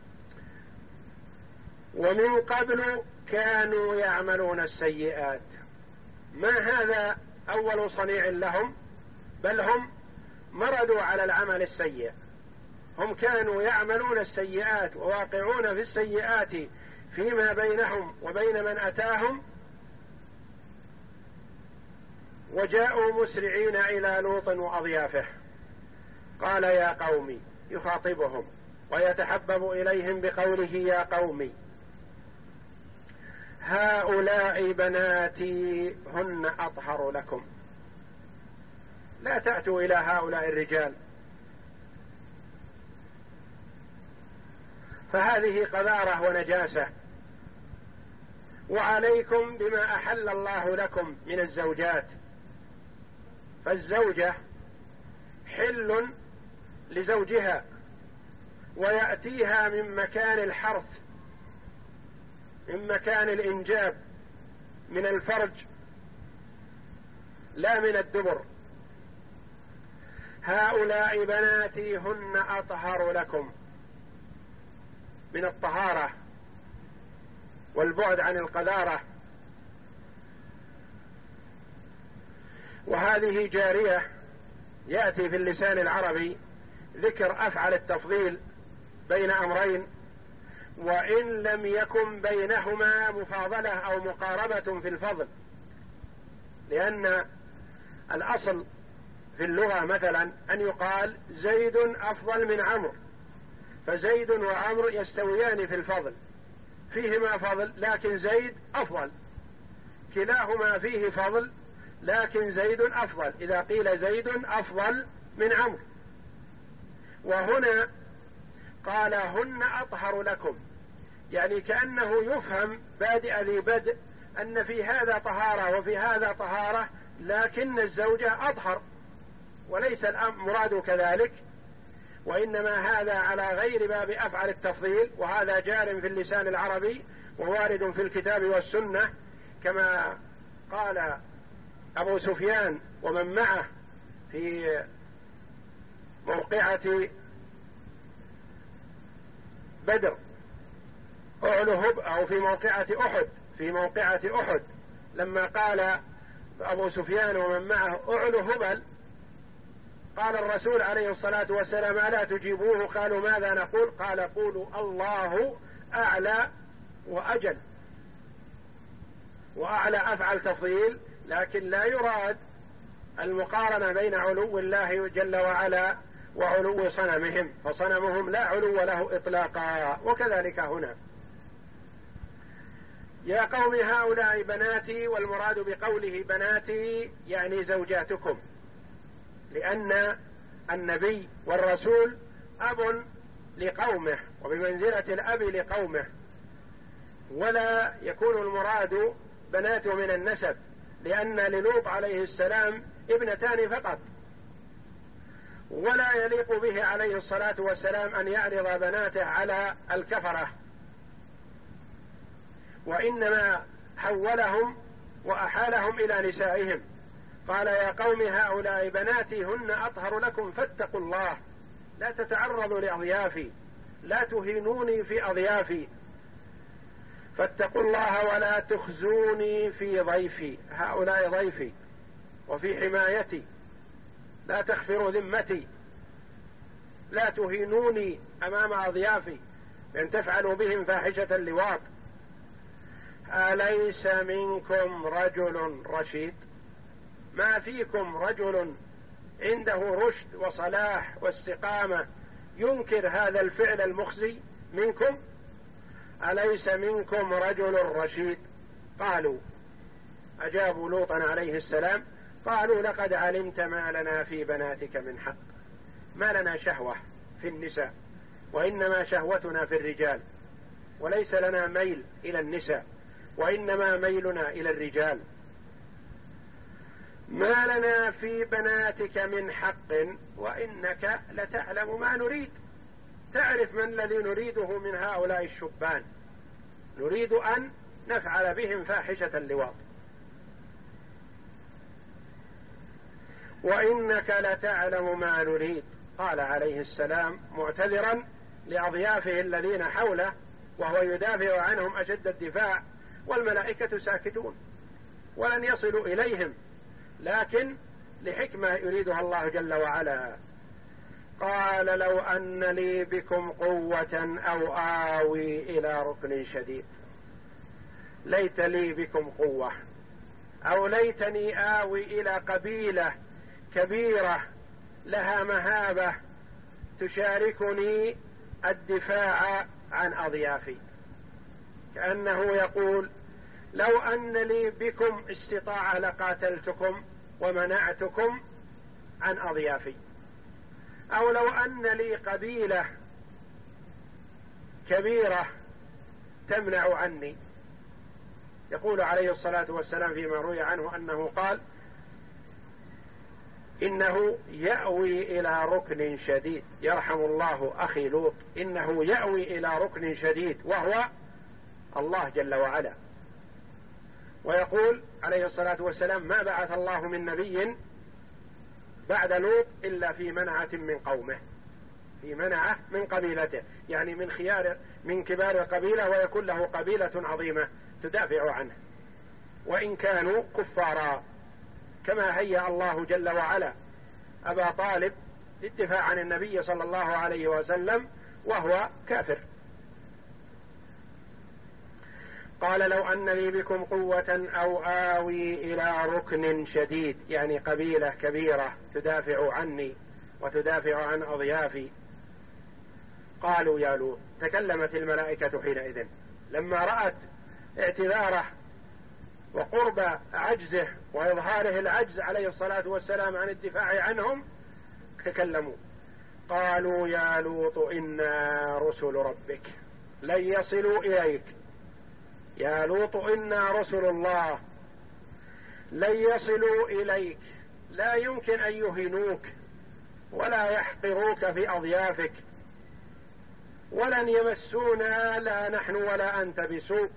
ومن قبل كانوا يعملون السيئات. ما هذا أول صنيع لهم، بل هم مردوا على العمل السيء. هم كانوا يعملون السيئات وواقعون في السيئات فيما بينهم وبين من أتاهم، وجاءوا مسرعين إلى لوط وأضيافه. قال يا قوم، يخاطبهم ويتحبب إليهم بقوله يا قوم هؤلاء بناتي هن أطهر لكم. لا تأتوا إلى هؤلاء الرجال، فهذه قذارة ونجاسة، وعليكم بما أحل الله لكم من الزوجات. فالزوجة حل لزوجها، ويأتيها من مكان الحرث، من مكان الإنجاب، من الفرج لا من الدبر. هؤلاء بناتي هن أطهر لكم، من الطهارة والبعد عن القذارة. وهذه جارية يأتي في اللسان العربي ذكر أفعل التفضيل بين أمرين، وإن لم يكن بينهما مفاضلة أو مقاربة في الفضل، لأن الأصل في اللغة مثلا أن يقال زيد أفضل من عمرو، فزيد وعمرو يستويان في الفضل، فيهما فضل لكن زيد أفضل، كلاهما فيه فضل لكن زيد أفضل إذا قيل زيد أفضل من عمرو. وهنا قال هن أطهر لكم، يعني كأنه يفهم بادئ ذي بدء أن في هذا طهارة وفي هذا طهارة، لكن الزوجة أطهر، وليس المراد كذلك، وإنما هذا على غير باب أفعل التفضيل، وهذا جار في اللسان العربي ووارد في الكتاب والسنة، كما قال أبو سفيان ومن معه في موقعة بدر أعلهب، أو في موقعة أحد، في موقعة أحد لما قال أبو سفيان ومن معه أعلو هبل، قال الرسول عليه الصلاة والسلام ألا تجيبوه؟ قالوا ماذا نقول؟ قال قولوا الله أعلى وأجل. وأعلى أفعل تفضيل، لكن لا يراد المقارنة بين علو الله جل وعلا وعلو صنمهم، فصنمهم لا علو له إطلاقا. وكذلك هنا يا قوم هؤلاء بناتي، والمراد بقوله بناتي يعني زوجاتكم، لأن النبي والرسول أب لقومه وبمنزلة الأب لقومه، ولا يكون المراد بناته من النسب، لأن للوط عليه السلام ابنتان فقط، ولا يليق به عليه الصلاة والسلام أن يعرض بناته على الكفرة، وإنما حولهم وأحالهم إلى نسائهم. قال يا قوم هؤلاء بناتي هن أطهر لكم فاتقوا الله، لا تتعرضوا لأضيافي، لا تهينوني في أضيافي، فاتقوا الله ولا تخزوني في ضيفي، هؤلاء ضيفي وفي حمايتي، لا تخفروا ذمتي، لا تهينوني أمام أضيافي بأن تفعلوا بهم فاحشة اللواط. أليس منكم رجل رشيد؟ ما فيكم رجل عنده رشد وصلاح واستقامة ينكر هذا الفعل المخزي منكم؟ أليس منكم رجل رشيد؟ قالوا، أجابوا لوطا عليه السلام قالوا لقد علمت ما لنا في بناتك من حق، ما لنا شهوة في النساء، وإنما شهوتنا في الرجال، وليس لنا ميل إلى النساء، وإنما ميلنا إلى الرجال. ما لنا في بناتك من حق وإنك لتعلم ما نريد، تعرف من الذي نريده من هؤلاء الشبان، نريد أن نفعل بهم فاحشة اللواط، وإنك لتعلم ما نريد. قال عليه السلام معتذرا لأضيافه الذين حوله وهو يدافع عنهم أشد الدفاع، والملائكة ساكتون ولن يصلوا إليهم، لكن لحكمة يريدها الله جل وعلا. قال لو أن لي بكم قوة أو آوي إلى ركن شديد. ليت لي بكم قوة، أو ليتني آوي إلى قبيلة كبيرة لها مهابة تشاركني الدفاع عن أضيافي. كأنه يقول لو أن لي بكم استطاعة لقاتلتكم ومنعتكم عن أضيافي، أو لو أن لي قبيلة كبيرة تمنع عني. يقول عليه الصلاة والسلام فيما روي عنه أنه قال إنه يأوي إلى ركن شديد، يرحم الله أخي لوط، إنه يأوي إلى ركن شديد وهو الله جل وعلا. ويقول عليه الصلاة والسلام ما بعث الله من نبي بعد لوط إلا في منعة من قومه، في منعة من قبيلته، يعني من خيار من كبار القبيلة، ويكون له قبيلة عظيمة تدافع عنه وإن كانوا كفارا، كما هيأ الله جل وعلا أبا طالب للدفاع عن النبي صلى الله عليه وسلم وهو كافر. قال لو أن لي بكم قوة أو آوي إلى ركن شديد، يعني قبيلة كبيرة تدافع عني وتدافع عن أضيافي. قالوا يا لوط، تكلمت الملائكة حينئذ لما رأت اعتذاره وقرب عجزه وإظهاره العجز عليه الصلاة والسلام عن الدفاع عنهم، تكلموا قالوا يا لوط إنا رسل ربك لن يصلوا إليك. يا لوط إنا رسل الله لن يصلوا إليك، لا يمكن أن يهنوك ولا يحقروك في أضيافك، ولن يمسونا لا نحن ولا أنت بسوء.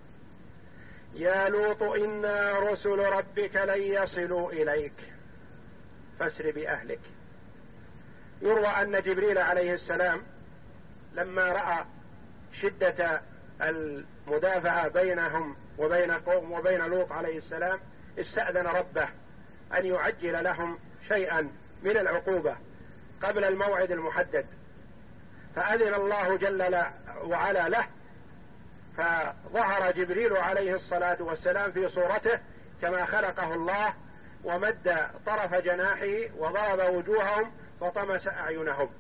يا لوط إنا رسل ربك لن يصلوا إليك فاسر بأهلك. يروى أن جبريل عليه السلام لما رأى شدة المدافعة بينهم وبين قوم وبين لوط عليه السلام استأذن ربه أن يعجل لهم شيئا من العقوبة قبل الموعد المحدد، فأذن الله جل وعلا له، فظهر جبريل عليه الصلاة والسلام في صورته كما خلقه الله، ومد طرف جناحه وضرب وجوههم فطمس أعينهم،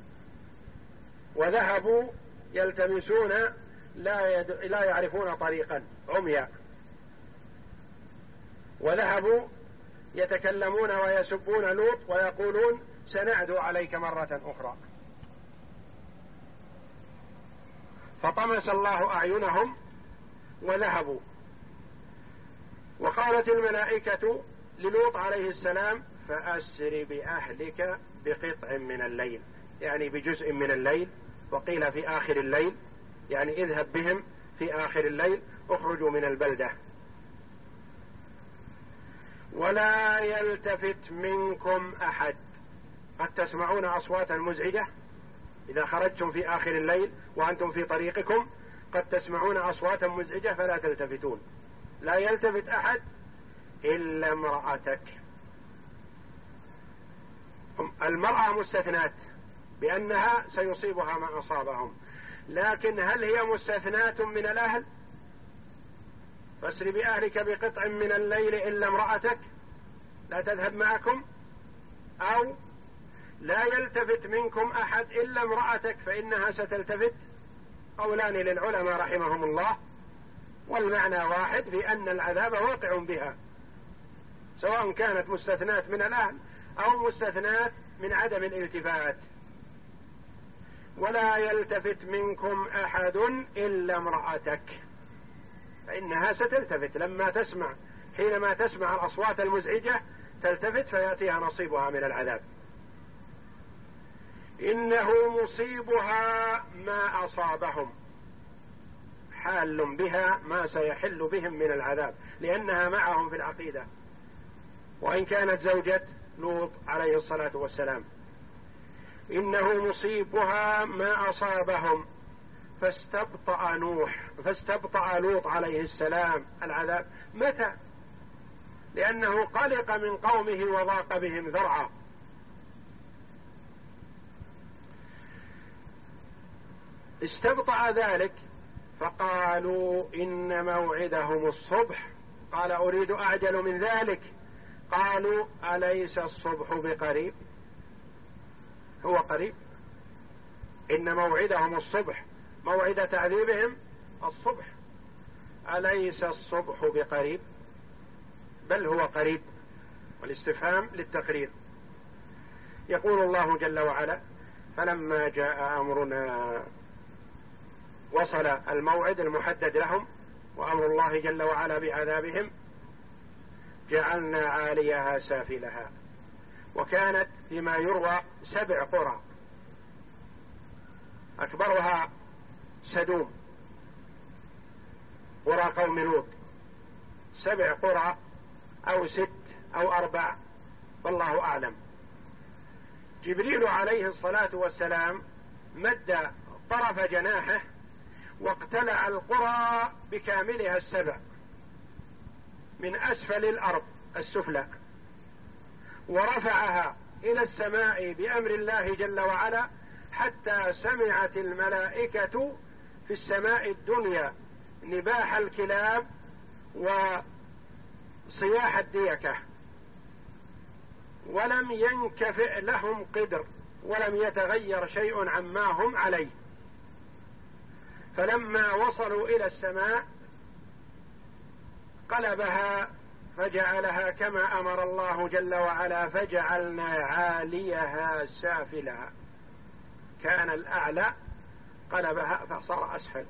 وذهبوا يلتمسون لا, يد... لا يعرفون طريقا عمياء، وذهبوا يتكلمون ويسبون لوط ويقولون سنعدو عليك مرة أخرى، فطمس الله أعينهم وذهبوا. وقالت الملائكة للوط عليه السلام فأسر بأهلك بقطع من الليل، يعني بجزء من الليل، وقيل في آخر الليل، يعني اذهب بهم في آخر الليل، اخرجوا من البلدة، ولا يلتفت منكم أحد. قد تسمعون أصواتا مزعجة إذا خرجتم في آخر الليل وأنتم في طريقكم، قد تسمعون أصواتا مزعجة فلا تلتفتون. لا يلتفت أحد إلا امرأتك. المرأة مستثنات بأنها سيصيبها ما أصابهم، لكن هل هي مستثنات من الأهل؟ فاسر بأهلك بقطع من الليل إلا امرأتك لا تذهب معكم، أو لا يلتفت منكم أحد إلا امرأتك فإنها ستلتفت. قولان للعلماء رحمهم الله، والمعنى واحد في أن العذاب واقع بها، سواء كانت مستثنات من الأهل أو مستثنات من عدم الالتفات. ولا يلتفت منكم أحد إلا امرأتك، فإنها ستلتفت لما تسمع، حينما تسمع الأصوات المزعجة تلتفت فيأتيها نصيبها من العذاب. إنه مصيبها ما أصابهم، حال بها ما سيحل بهم من العذاب، لأنها معهم في العقيدة، وإن كانت زوجة لوط عليه الصلاة والسلام. إنه مصيبها ما أصابهم فاستبطأ نوح فاستبطأ لوط عليه السلام العذاب. متى؟ لأنه قلق من قومه وضاق بهم ذرعا. استبطأ ذلك فقالوا إن موعدهم الصبح، قال أريد أعجل من ذلك. قالوا أليس الصبح بقريب؟ هو قريب، إن موعدهم الصبح، موعد تعذيبهم الصبح، أليس الصبح بقريب؟ بل هو قريب، والاستفهام للتقرير. يقول الله جل وعلا: فلما جاء أمرنا، وصل الموعد المحدد لهم وأمر الله جل وعلا بعذابهم، جعلنا عاليها سافلها. وكانت فيما يروى سبع قرى، أكبرها سدوم قرى قوم لوط، سبع قرى أو ست أو أربع والله أعلم. جبريل عليه الصلاة والسلام مد طرف جناحه واقتلع القرى بكاملها السبع من أسفل الأرض السفلى، ورفعها إلى السماء بأمر الله جل وعلا، حتى سمعت الملائكة في السماء الدنيا نباح الكلاب وصياح الديكة، ولم ينكفئ لهم قدر، ولم يتغير شيء عما هم عليه. فلما وصلوا إلى السماء قلبها فجعلها كما أمر الله جل وعلا، فجعلنا عاليها سافلها، كان الأعلى قلبها فصار أسفل.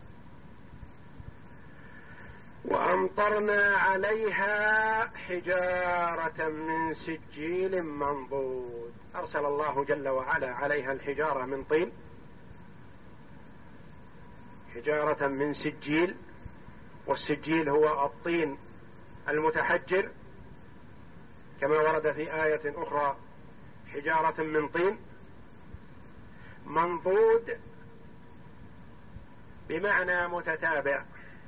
وأمطرنا عليها حجارة من سجيل منضود، أرسل الله جل وعلا عليها الحجارة من طين، حجارة من سجيل، والسجيل هو الطين المتحجر، كما ورد في آية أخرى حجارة من طين منضود، بمعنى متتابع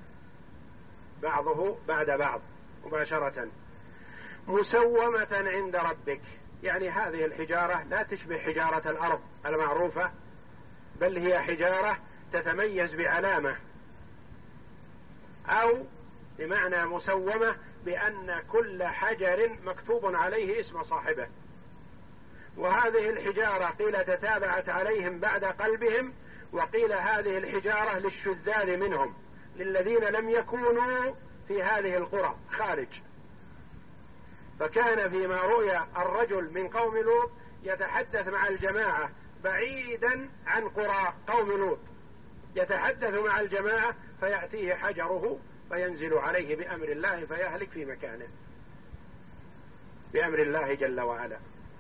بعضه بعد بعض مباشرة، مسومة عند ربك. يعني هذه الحجارة لا تشبه حجارة الأرض المعروفة، بل هي حجارة تتميز بعلامة، أو بمعنى مسومة بأن كل حجر مكتوب عليه اسم صاحبه. وهذه الحجارة قيل تتابعت عليهم بعد قلبهم، وقيل هذه الحجارة للشذاذ منهم، للذين لم يكونوا في هذه القرى خارج. فكان فيما رؤي الرجل من قوم لوط يتحدث مع الجماعة بعيدا عن قرى قوم لوط، يتحدث مع الجماعة فيأتيه حجره فينزل عليه بأمر الله فيهلك في مكانه بأمر الله جل وعلا.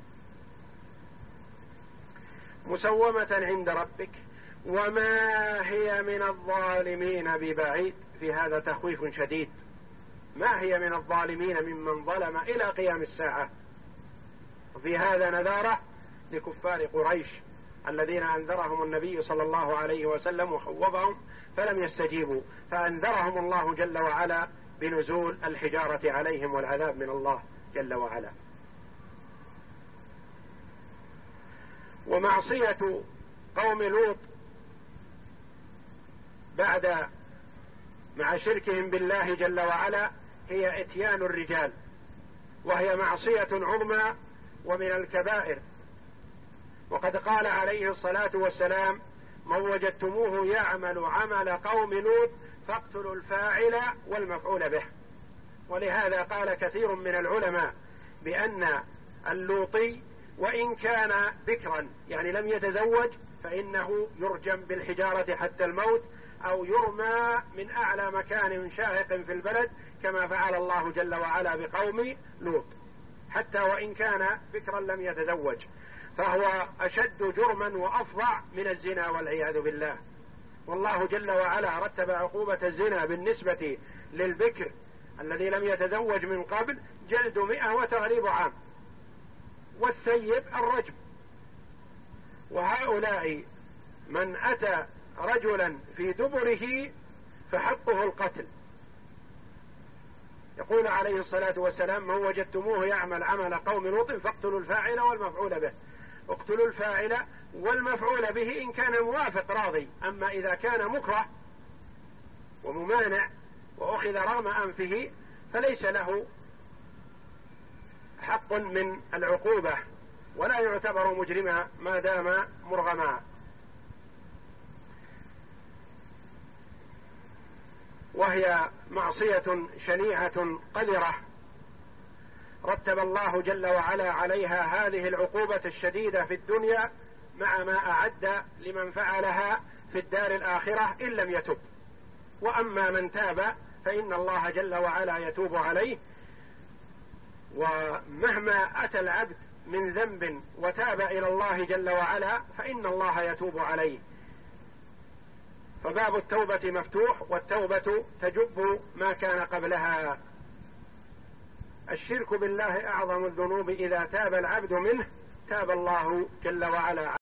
مسومة عند ربك وما هي من الظالمين ببعيد. في هذا تخويف شديد، ما هي من الظالمين ممن ظلم إلى قيام الساعة. وفي هذا نذارة لكفار قريش الذين أنذرهم النبي صلى الله عليه وسلم وخوفهم فلم يستجيبوا، فأنذرهم الله جل وعلا بنزول الحجارة عليهم والعذاب من الله جل وعلا. ومعصية قوم لوط بعد مع شركهم بالله جل وعلا هي اتيان الرجال، وهي معصية عظمى ومن الكبائر. وقد قال عليه الصلاة والسلام: من وجدتموه يعمل عمل قوم لوط فاقتلوا الفاعل والمفعول به. ولهذا قال كثير من العلماء بأن اللوطي وإن كان بكرا يعني لم يتزوج فإنه يرجم بالحجارة حتى الموت، أو يرمى من أعلى مكان شاهق في البلد كما فعل الله جل وعلا بقوم لوط، حتى وإن كان بكرا لم يتزوج، فهو أشد جرما وأفظع من الزنا والعياذ بالله. والله جل وعلا رتب عقوبة الزنا بالنسبة للبكر الذي لم يتزوج من قبل جلد مئة وتغريب عام، والثيب الرجم. وهؤلاء من أتى رجلا في دبره فحقه القتل. يقول عليه الصلاة والسلام: من وجدتموه يعمل عمل قوم لوط فاقتلوا الفاعل والمفعول به. اقتلوا الفاعل والمفعول به إن كان موافق راضي، أما إذا كان مكره وممانع وأخذ رغم أنفه فليس له حق من العقوبة ولا يعتبر مجرما ما دام مرغما. وهي معصية شنيعة قذرة رتب الله جل وعلا عليها هذه العقوبة الشديدة في الدنيا مع ما أعد لمن فعلها في الدار الآخرة إن لم يتب. وأما من تاب فإن الله جل وعلا يتوب عليه، ومهما أتى العبد من ذنب وتاب إلى الله جل وعلا فإن الله يتوب عليه. فباب التوبة مفتوح، والتوبة تجب ما كان قبلها. الشرك بالله أعظم الذنوب، إذا تاب العبد منه تاب الله جل وعلا